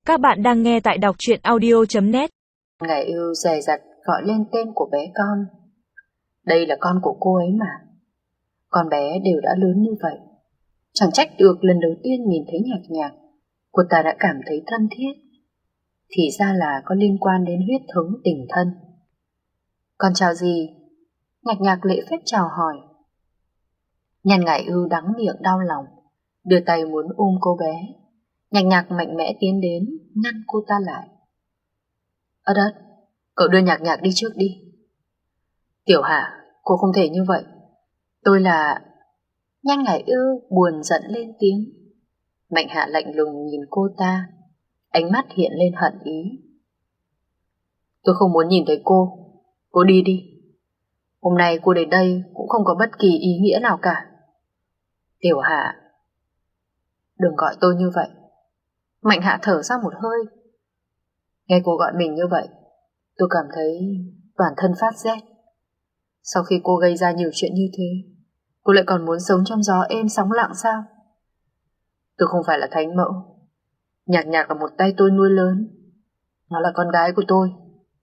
Các bạn đang nghe tại đọc truyện audio.net. Ngày ưu dè dặt gọi lên tên của bé con. Đây là con của cô ấy mà. Con bé đều đã lớn như vậy. Chẳng trách được lần đầu tiên nhìn thấy Nhạc Nhạc, cô ta đã cảm thấy thân thiết. Thì ra là có liên quan đến huyết thống tình thân. Con chào gì? Nhạc Nhạc lễ phép chào hỏi. Nhan Ngải Ưu đắng miệng đau lòng, đưa tay muốn ôm cô bé. Nhạc Nhạc mạnh mẽ tiến đến, ngăn cô ta lại. Ất ất, cậu đưa Nhạc Nhạc đi trước đi. Tiểu Hạ, cô không thể như vậy. Tôi là... Nhan Ngải Ưu buồn giận lên tiếng. Mạnh Hạ lạnh lùng nhìn cô ta, ánh mắt hiện lên hận ý. Tôi không muốn nhìn thấy cô đi đi. Hôm nay cô đến đây cũng không có bất kỳ ý nghĩa nào cả. Tiểu Hạ, đừng gọi tôi như vậy. Mạnh Hạ thở ra một hơi. Nghe cô gọi mình như vậy, tôi cảm thấy toàn thân phát rét. Sau khi cô gây ra nhiều chuyện như thế, cô lại còn muốn sống trong gió êm sóng lặng sao? Tôi không phải là thánh mẫu. Nhạc Nhạc là một tay tôi nuôi lớn. Nó là con gái của tôi.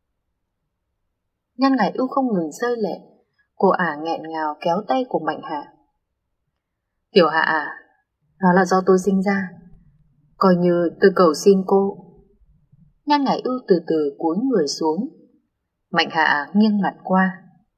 Nhan Ngải Ưu không ngừng rơi lệ. Cô nghẹn ngào kéo tay của Mạnh Hạ. Tiểu Hạ à, nó là do tôi sinh ra. Coi như tôi cầu xin cô. Nhan Ngải Ưu từ từ cúi người xuống. Mạnh Hạ nghiêng mặt qua.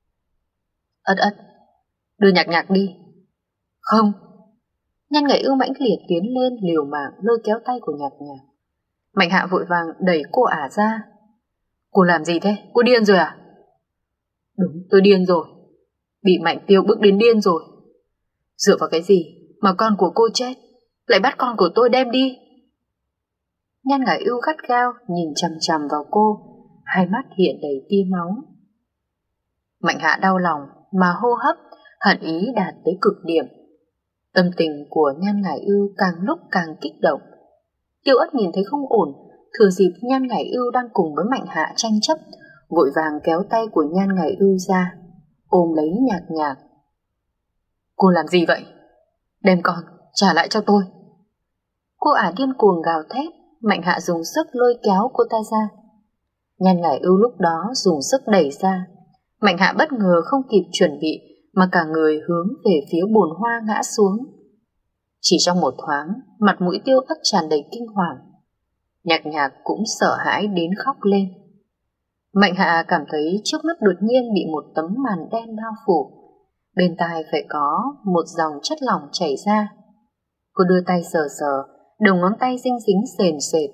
Ất ất, đưa Nhạc Nhạc đi. Không. Nhan Ngải Ưu mãnh liệt tiến lên liều mạng lôi kéo tay của Nhạc Nhạc. Mạnh Hạ vội vàng đẩy cô ra. Cô làm gì thế? Cô điên rồi à? Đúng, tôi điên rồi. Bị Mạnh Tiêu bức đến điên rồi. Dựa vào cái gì mà con của cô chết, lại bắt con của tôi đem đi? Nhan Ngải Ưu gắt gao nhìn chằm chằm vào cô, hai mắt hiện đầy tia máu. Mạnh Hạ đau lòng mà hô hấp, hận ý đạt tới cực điểm. Tâm tình của Nhan Ngải Ưu càng lúc càng kích động. Tiêu Ất nhìn thấy không ổn, thừa dịp Nhan Ngải Ưu đang cùng với Mạnh Hạ tranh chấp, vội vàng kéo tay của Nhan Ngải Ưu ra, ôm lấy Nhạc Nhạc. Cô làm gì vậy? Đem con trả lại cho tôi. Cô điên cuồng gào thét. Mạnh Hạ dùng sức lôi kéo cô ta ra. Nhan Ngải Ưu lúc đó dùng sức đẩy ra. Mạnh Hạ bất ngờ không kịp chuẩn bị mà cả người hướng về phía bồn hoa ngã xuống. Chỉ trong một thoáng, mặt mũi Tiêu Ất tràn đầy kinh hoàng. Nhạc Nhạc cũng sợ hãi đến khóc lên. Mạnh Hạ cảm thấy trước mắt đột nhiên bị một tấm màn đen bao phủ. Bên tai phải có một dòng chất lỏng chảy ra. Cô đưa tay sờ sờ, đầu ngón tay dính dính sền sệt.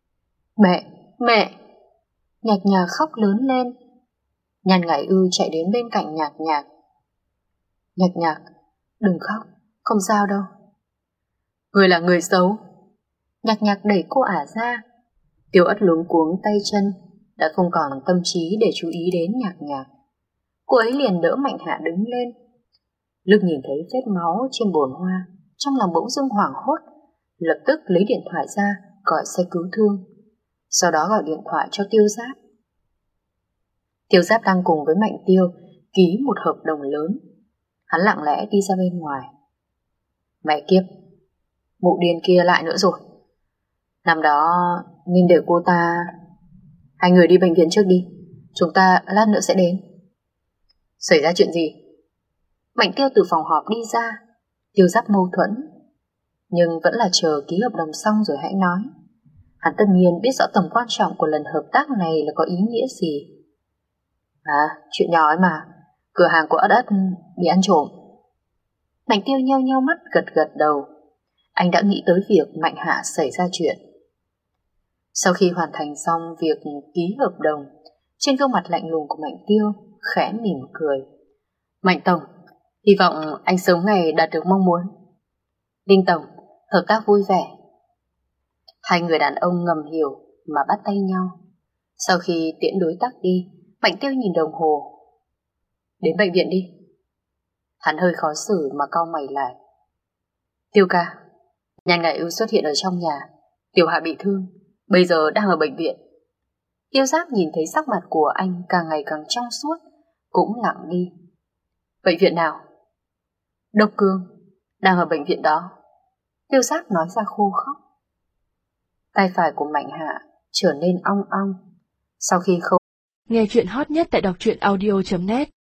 Mẹ! Nhạc Nhạc khóc lớn lên. Nhan Ngải Ưu chạy đến bên cạnh Nhạc Nhạc. Nhạc Nhạc, đừng khóc, không sao đâu. Người là người xấu. Nhạc Nhạc đẩy cô ra. Tiêu Ất luống cuống tay chân, đã không còn tâm trí để chú ý đến Nhạc Nhạc. Cô ấy liền đỡ Mạnh Hạ đứng lên. Lúc nhìn thấy vết máu trên bồn hoa, trong lòng bỗng dưng hoảng hốt, lập tức lấy điện thoại ra gọi xe cứu thương, sau đó gọi điện thoại cho Tiêu Giáp. Tiêu Giáp đang cùng với Mạnh Tiêu ký một hợp đồng lớn. Hắn lặng lẽ đi ra bên ngoài. Mẹ kiếp, mụ điên kia lại nữa rồi. Năm đó nên để cô ta... Hai người đi bệnh viện trước đi, chúng ta lát nữa sẽ đến. Xảy ra chuyện gì? Mạnh Tiêu từ phòng họp đi ra. Tiêu Giáp mâu thuẫn, nhưng vẫn là chờ ký hợp đồng xong rồi hãy nói. Hắn tất nhiên biết rõ tầm quan trọng của lần hợp tác này là có ý nghĩa gì. Chuyện nhỏ ấy mà. Cửa hàng của Ất Ất bị ăn trộm. Mạnh Tiêu nheo nheo mắt gật gật đầu. Anh đã nghĩ tới việc Mạnh Hạ xảy ra chuyện. Sau khi hoàn thành xong việc ký hợp đồng, trên gương mặt lạnh lùng của Mạnh Tiêu khẽ mỉm cười. Mạnh Tổng, hy vọng anh sớm ngày đạt được mong muốn. Đinh Tổng, hợp tác vui vẻ. Hai người đàn ông ngầm hiểu mà bắt tay nhau. Sau khi tiễn đối tác đi, Mạnh Tiêu nhìn đồng hồ. Đến bệnh viện đi. Hắn hơi khó xử mà cau mày lại. Tiêu ca, Nhan Ngải Ưu xuất hiện ở trong nhà. Tiểu Hạ bị thương, bây giờ đang ở bệnh viện. Tiêu Giáp nhìn thấy sắc mặt của anh càng ngày càng trong suốt, cũng lặng đi. Bệnh viện nào? Độc Cương, đang ở bệnh viện đó. Tiêu Giáp nói ra khô khóc. Tay phải của Mạnh Hà trở nên ong ong. Sau khi khâu nghe chuyện hot nhất tại đọc truyện audio.net